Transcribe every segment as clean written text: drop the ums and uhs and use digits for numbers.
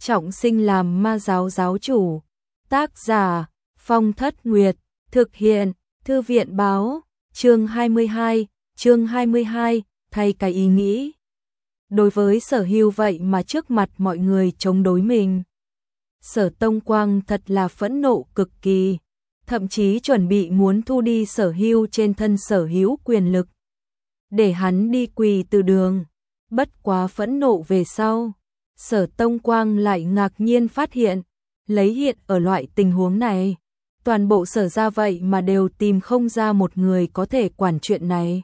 trọng sinh làm ma giáo giáo chủ. Tác giả Phong Thất Nguyệt, thực hiện Thư viện Báo. Chương 22, thay cái ý nghĩ. Đối với Sở Hưu vậy mà trước mặt mọi người chống đối mình. Sở Tông Quang thật là phẫn nộ cực kỳ, thậm chí chuẩn bị muốn thu đi Sở Hưu trên thân sở hữu quyền lực, để hắn đi quỳ từ đường. Bất quá phẫn nộ về sau, Sở Tông Quang lại ngạc nhiên phát hiện, lấy hiện ở loại tình huống này, toàn bộ Sở gia vậy mà đều tìm không ra một người có thể quản chuyện này.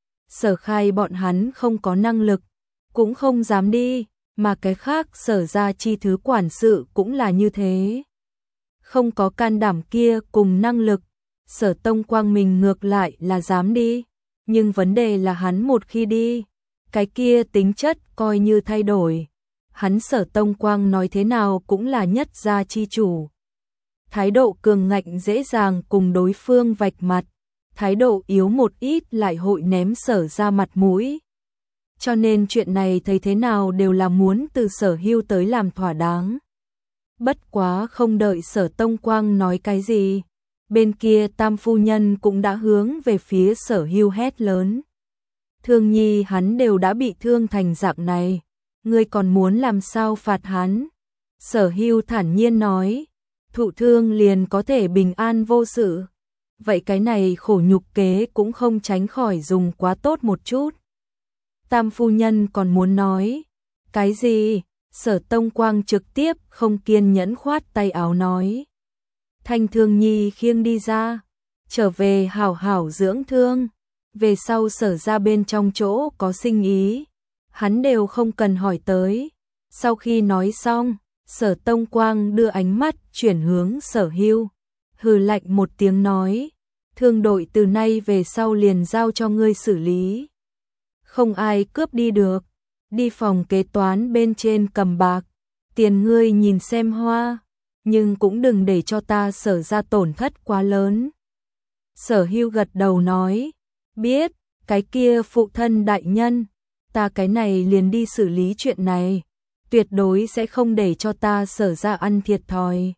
Sở Khai bọn hắn không có năng lực, cũng không dám đi, mà cái khác Sở gia chi thứ quản sự cũng là như thế. Không có can đảm kia cùng năng lực, Sở Tông Quang mình ngược lại là dám đi, nhưng vấn đề là hắn một khi đi, cái kia tính chất coi như thay đổi. Hắn Sở Tông Quang nói thế nào cũng là nhất gia chi chủ. Thái độ cường ngạnh dễ dàng cùng đối phương vạch mặt, thái độ yếu một ít lại hội ném Sở ra mặt mũi. Cho nên chuyện này thấy thế nào đều là muốn từ Sở Hưu tới làm thỏa đáng. Bất quá không đợi Sở Tông Quang nói cái gì, bên kia Tam phu nhân cũng đã hướng về phía Sở Hưu hét lớn. Thương nhi hắn đều đã bị thương thành dạng này, ngươi còn muốn làm sao phạt hắn? Sở Hưu thản nhiên nói, thụ thương liền có thể bình an vô sự. Vậy cái này khổ nhục kế cũng không tránh khỏi dùng quá tốt một chút. Tam phu nhân còn muốn nói cái gì? Sở Tông Quang trực tiếp không kiên nhẫn khoát tay áo nói, Thanh Thương nhi khiêng đi ra, trở về hảo hảo dưỡng thương, về sau Sở ra bên trong chỗ có sinh ý, hắn đều không cần hỏi tới. Sau khi nói xong, Sở Tông Quang đưa ánh mắt chuyển hướng Sở Hưu, hừ lạnh một tiếng nói, thương đội từ nay về sau liền giao cho ngươi xử lý, không ai cướp đi được. Đi phòng kế toán bên trên cầm bạc, tiền ngươi nhìn xem hoa, nhưng cũng đừng để cho ta Sở ra tổn thất quá lớn. Sở Hưu gật đầu nói, biết, cái kia phụ thân đại nhân, ta cái này liền đi xử lý chuyện này, tuyệt đối sẽ không để cho ta Sở ra ăn thiệt thòi.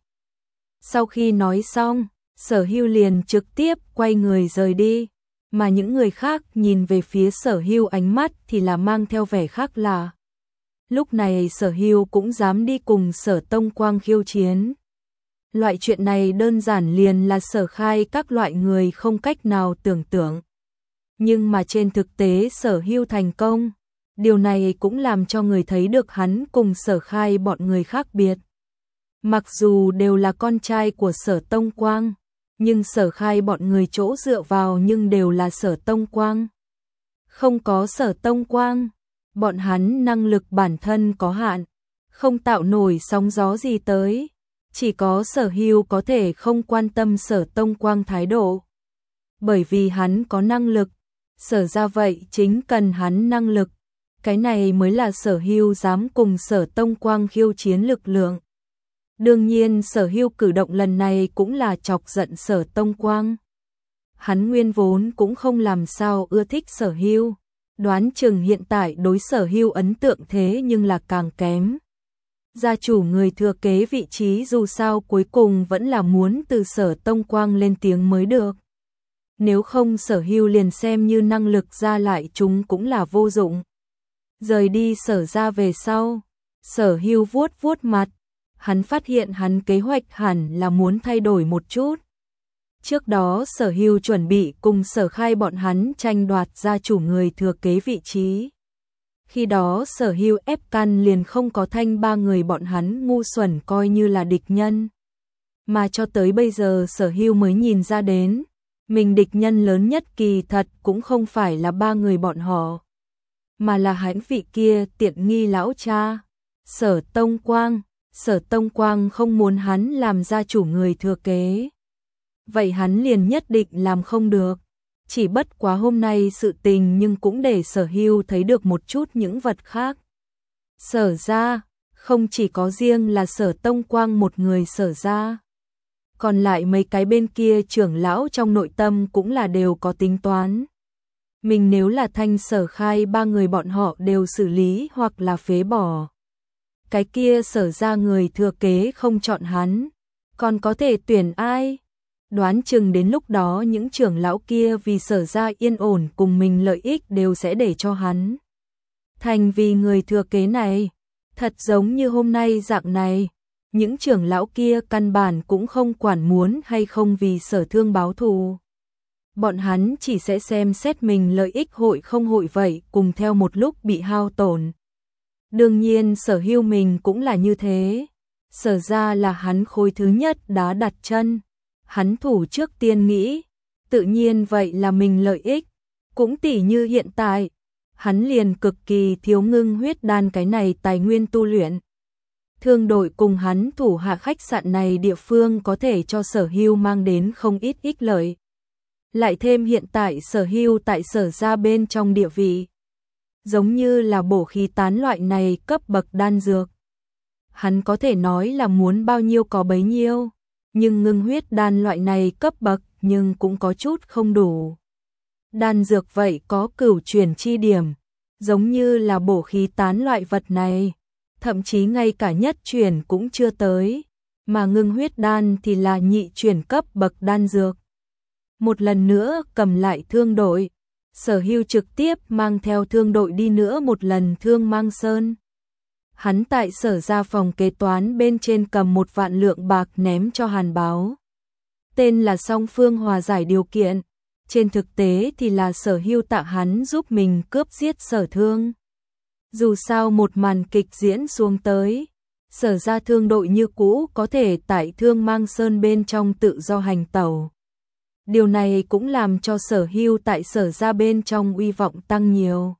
Sau khi nói xong, Sở Hưu liền trực tiếp quay người rời đi, mà những người khác nhìn về phía Sở Hưu ánh mắt thì là mang theo vẻ khác lạ. Lúc này Sở Hưu cũng dám đi cùng Sở Tông Quang khiêu chiến. Loại chuyện này đơn giản liền là Sở Khai các loại người không cách nào tưởng tượng. Nhưng mà trên thực tế Sở Hưu thành công, điều này cũng làm cho người thấy được hắn cùng Sở Khai bọn người khác biệt. Mặc dù đều là con trai của Sở Tông Quang, nhưng Sở Khai bọn người chỗ dựa vào nhưng đều là Sở Tông Quang. Không có Sở Tông Quang, bọn hắn năng lực bản thân có hạn, không tạo nổi sóng gió gì tới. Chỉ có Sở Hưu có thể không quan tâm Sở Tông Quang thái độ. Bởi vì hắn có năng lực, Sở ra vậy chính cần hắn năng lực. Cái này mới là Sở Hưu dám cùng Sở Tông Quang khiêu chiến lực lượng. Đương nhiên Sở Hưu cử động lần này cũng là chọc giận Sở Tông Quang. Hắn nguyên vốn cũng không làm sao ưa thích Sở Hưu, đoán chừng hiện tại đối Sở Hưu ấn tượng thế nhưng là càng kém. Gia chủ người thừa kế vị trí dù sao cuối cùng vẫn là muốn từ Sở Tông Quang lên tiếng mới được. Nếu không Sở Hưu liền xem như năng lực ra lại chúng cũng là vô dụng. Rời đi Sở ra về sau, Sở Hưu vuốt vuốt mặt, hắn phát hiện hắn kế hoạch hẳn là muốn thay đổi một chút. Trước đó Sở Hưu chuẩn bị cùng Sở Khai bọn hắn tranh đoạt gia chủ người thừa kế vị trí. Khi đó Sở Hưu ép căn liền không có thanh ba người bọn hắn ngu xuẩn coi như là địch nhân. Mà cho tới bây giờ Sở Hưu mới nhìn ra đến, mình địch nhân lớn nhất kỳ thật cũng không phải là ba người bọn họ, mà là hắn vị kia tiện nghi lão cha, Sở Tông Quang. Sở Tông Quang không muốn hắn làm gia chủ người thừa kế. Vậy hắn liền nhất định làm không được. Chỉ bất quá hôm nay sự tình nhưng cũng để Sở Hưu thấy được một chút những vật khác. Sở ra, không chỉ có riêng là Sở Tông Quang một người Sở ra. Còn lại mấy cái bên kia trưởng lão trong nội tâm cũng là đều có tính toán. Mình nếu là thanh Sở Khai ba người bọn họ đều xử lý hoặc là phế bỏ. cái kia Sở ra người thừa kế không chọn hắn, còn có thể tuyển ai? Đoán chừng đến lúc đó những trưởng lão kia vì Sở ra yên ổn cùng mình lợi ích đều sẽ để cho hắn thành vì người thừa kế này. Thật giống như hôm nay dạng này, những trưởng lão kia căn bản cũng không quản muốn hay không vì Sở Thương báo thù. Bọn hắn chỉ sẽ xem xét mình lợi ích hội không hội vậy cùng theo một lúc bị hao tổn. Đương nhiên Sở Hưu mình cũng là như thế. Sở ra là hắn khối thứ nhất đá đặt chân. Hắn thủ trước tiên nghĩ, tự nhiên vậy là mình lợi ích. Cũng tỉ như hiện tại, hắn liền cực kỳ thiếu ngưng huyết đan cái này tài nguyên tu luyện. Thương đội cùng hắn thủ hạ khách sạn này địa phương có thể cho Sở Hưu mang đến không ít ích lợi. Lại thêm hiện tại Sở Hưu tại Sở ra bên trong địa vị, giống như là bổ khí tán loại này cấp bậc đan dược. Hắn có thể nói là muốn bao nhiêu có bấy nhiêu, nhưng ngưng huyết đan loại này cấp bậc nhưng cũng có chút không đủ. Đan dược vậy có cửu chuyển chi điểm, giống như là bổ khí tán loại vật này, thậm chí ngay cả nhất chuyển cũng chưa tới, mà ngưng huyết đan thì là nhị chuyển cấp bậc đan dược. Một lần nữa cầm lại thương đội, Sở Hưu trực tiếp mang theo thương đội đi nữa một lần Thương Mang Sơn. Hắn tại Sở ra phòng kế toán bên trên cầm 1 vạn lượng bạc ném cho Hàn Báo. Tên là song phương hòa giải điều kiện, trên thực tế thì là Sở Hưu tạ hắn giúp mình cướp giết Sở Thương. Dù sao một màn kịch diễn xuống tới, Sở ra thương đội như cũ có thể tại Thương Mang Sơn bên trong tự do hành tẩu. Điều này cũng làm cho Sở Hưu tại Sở ra bên trong uy vọng tăng nhiều.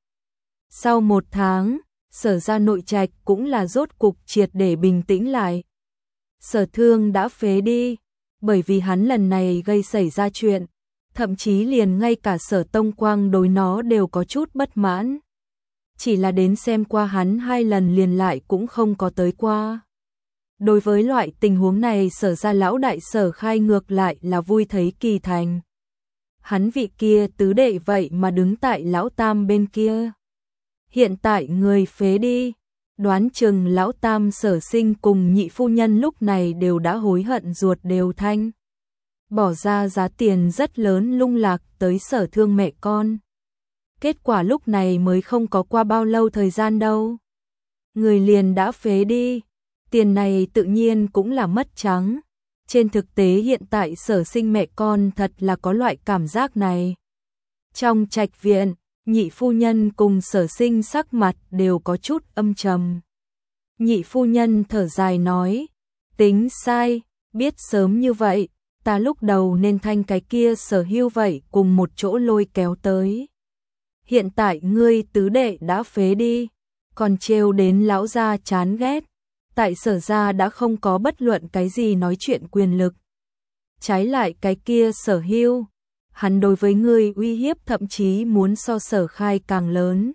Sau 1 tháng, Sở ra nội trạch cũng là rốt cục triệt để bình tĩnh lại. Sở Thương đã phế đi, bởi vì hắn lần này gây xảy ra chuyện, thậm chí liền ngay cả Sở Tông Quang đối nó đều có chút bất mãn. Chỉ là đến xem qua hắn 2 lần liền lại cũng không có tới qua. Đối với loại tình huống này Sở ra lão đại Sở Khai ngược lại là vui thấy kỳ thành. Hắn vị kia tứ đệ vậy mà đứng tại lão tam bên kia. Hiện tại người phế đi, đoán chừng lão tam Sở Sinh cùng nhị phu nhân lúc này đều đã hối hận ruột đều thanh. Bỏ ra giá tiền rất lớn lung lạc tới Sở Thương mẹ con. Kết quả lúc này mới không có qua bao lâu thời gian đâu. Người liền đã phế đi, tiền này tự nhiên cũng là mất trắng. Trên thực tế hiện tại Sở Sinh mẹ con thật là có loại cảm giác này. Trong trạch viện, nhị phu nhân cùng Sở Sinh sắc mặt đều có chút âm trầm. Nhị phu nhân thở dài nói, tính sai, biết sớm như vậy, ta lúc đầu nên thanh cái kia Sở Hưu vậy cùng một chỗ lôi kéo tới. Hiện tại ngươi tứ đệ đã phế đi, còn trêu đến lão gia chán ghét. Tại Sở gia đã không có bất luận cái gì nói chuyện quyền lực. Trái lại cái kia Sở Hưu, hắn đối với ngươi uy hiếp thậm chí muốn so Sở Khai càng lớn.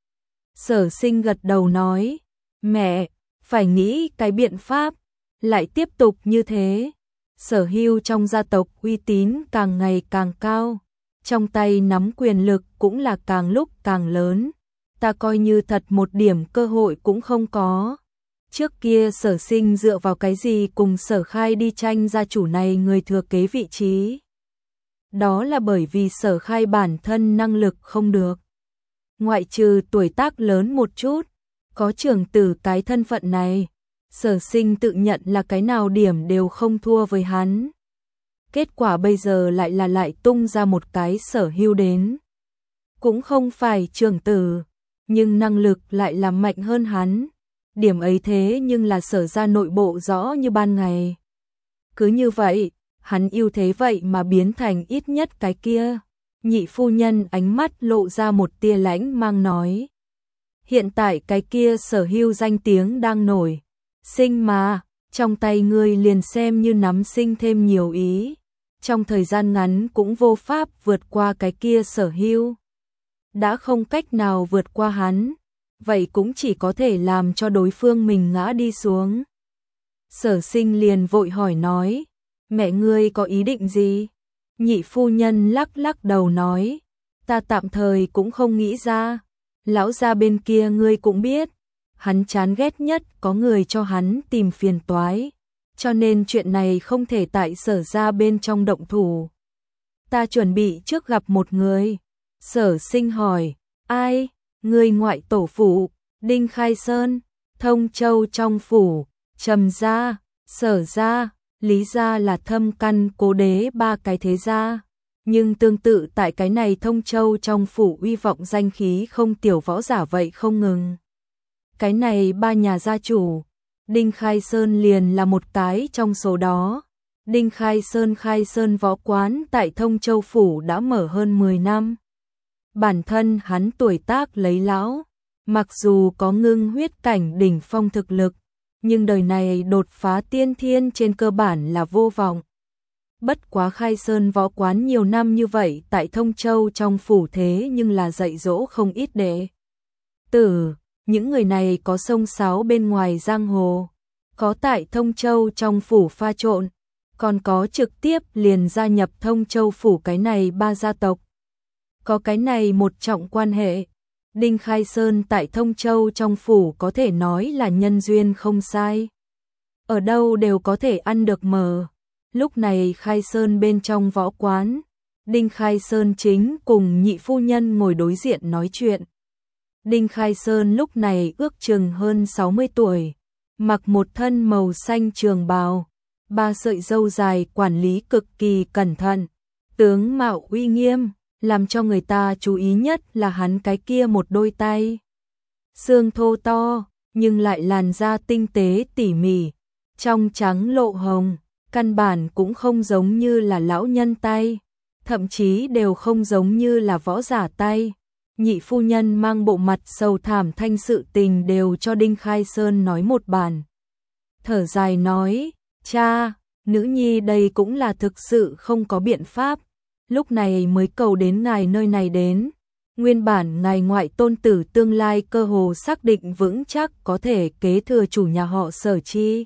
Sở Sinh gật đầu nói, mẹ, phải nghĩ cái biện pháp, lại tiếp tục như thế. Sở Hưu trong gia tộc uy tín càng ngày càng cao, trong tay nắm quyền lực cũng là càng lúc càng lớn. Ta coi như thật một điểm cơ hội cũng không có. Trước kia Sở Sinh dựa vào cái gì cùng Sở Khai đi tranh gia chủ này người thừa kế vị trí? Đó là bởi vì Sở Khai bản thân năng lực không được. Ngoại trừ tuổi tác lớn một chút, có trưởng tử cái thân phận này, Sở Sinh tự nhận là cái nào điểm đều không thua với hắn. Kết quả bây giờ lại tung ra một cái Sở Hưu đến. Cũng không phải trưởng tử, nhưng năng lực lại là mạnh hơn hắn. Điểm ấy thế nhưng là Sở ra nội bộ rõ như ban ngày. Cứ như vậy, hắn ưu thế vậy mà biến thành ít nhất cái kia. Nhị phu nhân ánh mắt lộ ra một tia lãnh mang nói. Hiện tại cái kia Sở Hưu danh tiếng đang nổi. Sinh mà, trong tay ngươi liền xem như nắm sinh thêm nhiều ý. Trong thời gian ngắn cũng vô pháp vượt qua cái kia Sở Hưu. Đã không cách nào vượt qua hắn, vậy cũng chỉ có thể làm cho đối phương mình ngã đi xuống. Sở Sinh liền vội hỏi nói, mẹ ngươi có ý định gì? Nhị phu nhân lắc lắc đầu nói, ta tạm thời cũng không nghĩ ra. Lão gia bên kia ngươi cũng biết, hắn chán ghét nhất có người cho hắn tìm phiền toái, cho nên chuyện này không thể tại Sở gia bên trong động thủ. Ta chuẩn bị trước gặp một người. Sở Sinh hỏi, ai? Người ngoại tổ phụ, Đinh Khai Sơn, Thông Châu trong phủ, Trầm gia, Sở gia, Lý gia là thâm căn cố đế ba cái thế gia. Nhưng tương tự tại cái này Thông Châu trong phủ uy vọng danh khí không tiểu võ giả vậy không ngừng. Cái này ba nhà gia chủ, Đinh Khai Sơn liền là một cái trong số đó. Đinh Khai Sơn võ quán tại Thông Châu phủ đã mở hơn 10 năm. Bản thân hắn tuổi tác lấy lão, mặc dù có ngưng huyết cảnh đỉnh phong thực lực, nhưng đời này đột phá tiên thiên trên cơ bản là vô vọng. Bất quá Khai Sơn võ quán nhiều năm như vậy tại Thông Châu trong phủ thế nhưng là dạy dỗ không ít đệ tử, những người này có xông xáo bên ngoài giang hồ, có tại Thông Châu trong phủ pha trộn, còn có trực tiếp liền gia nhập Thông Châu phủ cái này ba gia tộc. Có cái này một trọng quan hệ, Đinh Khai Sơn tại Thông Châu trong phủ có thể nói là nhân duyên không sai. Ở đâu đều có thể ăn được mờ. Lúc này Khai Sơn bên trong võ quán, Đinh Khai Sơn chính cùng nhị phu nhân ngồi đối diện nói chuyện. Đinh Khai Sơn lúc này ước chừng hơn 60 tuổi, mặc một thân màu xanh trường bào, ba sợi râu dài, quản lý cực kỳ cẩn thận, tướng mạo uy nghiêm, làm cho người ta chú ý nhất là hắn cái kia một đôi tay. Xương thô to, nhưng lại làn da tinh tế tỉ mỉ, trong trắng lộ hồng, căn bản cũng không giống như là lão nhân tay, thậm chí đều không giống như là võ giả tay. Nhị phu nhân mang bộ mặt sầu thảm thanh sự tình đều cho Đinh Khai Sơn nói một bản. Thở dài nói, cha, nữ nhi đây cũng là thực sự không có biện pháp, lúc này mới cầu đến ngài nơi này đến. Nguyên bản ngài ngoại tôn tử tương lai cơ hồ xác định vững chắc có thể kế thừa chủ nhà họ Sở chi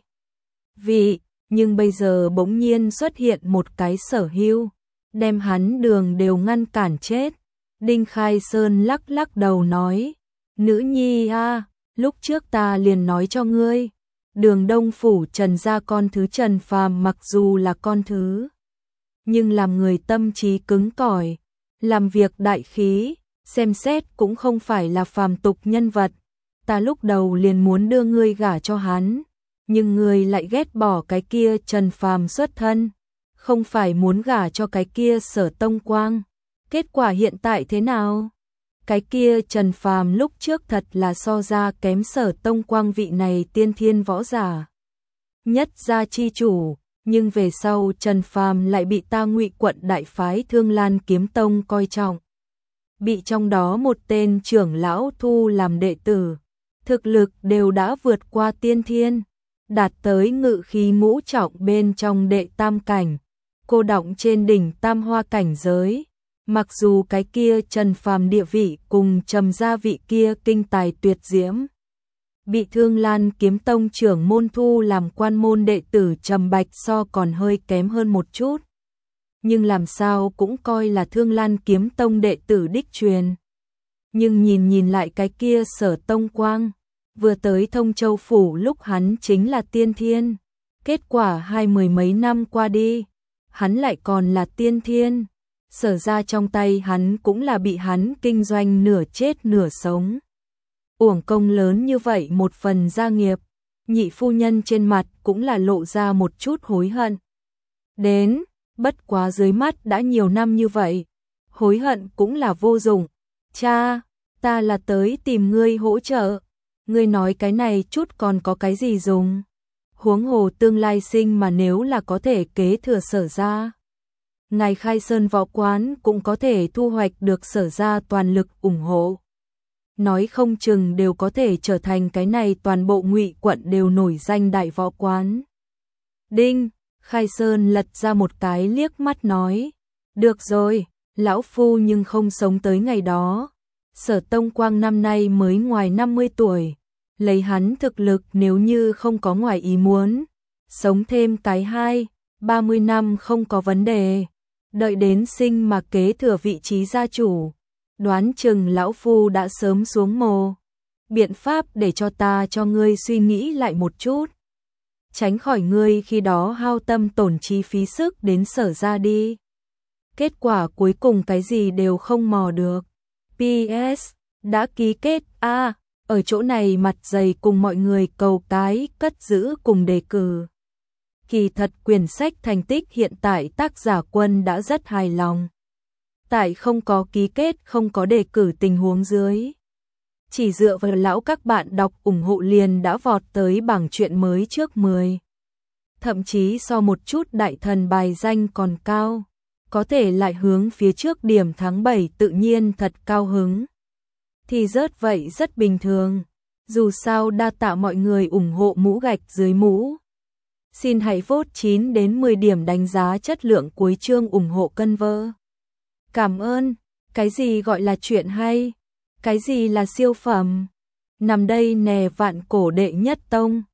vị, nhưng bây giờ bỗng nhiên xuất hiện một cái Sở Hưu, đem hắn đường đều ngăn cản chết. Đinh Khai Sơn lắc lắc đầu nói, nữ nhi a, lúc trước ta liền nói cho ngươi, Đường Đông phủ Trần gia con thứ Trần Phàm mặc dù là con thứ, nhưng làm người tâm trí cứng cỏi, làm việc đại khí, xem xét cũng không phải là phàm tục nhân vật. Ta lúc đầu liền muốn đưa ngươi gả cho hắn, nhưng ngươi lại ghét bỏ cái kia Trần Phàm xuất thân, không phải muốn gả cho cái kia Sở Tông Quang. Kết quả hiện tại thế nào? Cái kia Trần Phàm lúc trước thật là so ra kém Sở Tông Quang vị này tiên thiên võ giả nhất gia chi chủ, nhưng về sau Trần Phàm lại bị ta Ngụy quận đại phái Thương Lan Kiếm Tông coi trọng, bị trong đó một tên trưởng lão thu làm đệ tử, thực lực đều đã vượt qua tiên thiên, đạt tới ngự khí ngũ trọng bên trong đệ tam cảnh, cô đọng trên đỉnh tam hoa cảnh giới. Mặc dù cái kia Trần Phàm địa vị cùng Trầm gia vị kia kinh tài tuyệt diễm, bị Thương Lan Kiếm Tông trưởng môn thu làm quan môn đệ tử Trầm Bạch so còn hơi kém hơn một chút, nhưng làm sao cũng coi là Thương Lan Kiếm Tông đệ tử đích truyền. Nhưng nhìn lại cái kia Sở Tông Quang, vừa tới Thông Châu phủ lúc hắn chính là tiên thiên, kết quả 20 mấy năm qua đi, hắn lại còn là tiên thiên. Sở ra trong tay hắn cũng là bị hắn kinh doanh nửa chết nửa sống. Uổng công lớn như vậy một phần gia nghiệp, nhị phu nhân trên mặt cũng là lộ ra một chút hối hận. Đến, bất quá dưới mắt đã nhiều năm như vậy, hối hận cũng là vô dụng. Cha, ta là tới tìm ngươi hỗ trợ, ngươi nói cái này chút còn có cái gì dùng. Huống hồ tương lai sinh mà nếu là có thể kế thừa Sở ra, ngài Khai Sơn võ quán cũng có thể thu hoạch được Sở ra toàn lực ủng hộ. Nói không chừng đều có thể trở thành cái này toàn bộ Ngụy quận đều nổi danh đại võ quán. Đinh, Khai Sơn lật ra một cái liếc mắt nói, được rồi, lão phu nhưng không sống tới ngày đó. Sở Tông Quang năm nay mới ngoài 50 tuổi, lấy hắn thực lực nếu như không có ngoài ý muốn, sống thêm cái 20-30 năm không có vấn đề. Đợi đến sinh mà kế thừa vị trí gia chủ, đoán chừng lão phu đã sớm xuống mồ. biện pháp để cho ngươi suy nghĩ lại một chút. Tránh khỏi ngươi khi đó hao tâm tổn trí phí sức đến Sở ra đi. Kết quả cuối cùng cái gì đều không mò được. PS, đã ký kết ở chỗ này mặt dày cùng mọi người cầu cái cất giữ cùng đề cử. Kỳ thật quyển sách thành tích hiện tại tác giả Quân đã rất hài lòng. Tại không có ký kết không có đề cử tình huống dưới. Chỉ dựa vào lão các bạn đọc ủng hộ liền đã vọt tới bảng truyện mới trước 10. Thậm chí so một chút đại thần bài danh còn cao. Có thể lại hướng phía trước điểm tháng 7 tự nhiên thật cao hứng. Thì rớt vậy rất bình thường. Dù sao đa tạ mọi người ủng hộ mũ gạch dưới mũ. Xin hãy vote 9 đến 10 điểm đánh giá chất lượng cuối chương ủng hộ cân vơ. Cảm ơn. Cái gì gọi là chuyện hay? Cái gì là siêu phẩm? Nằm đây nè vạn cổ đệ nhất tông.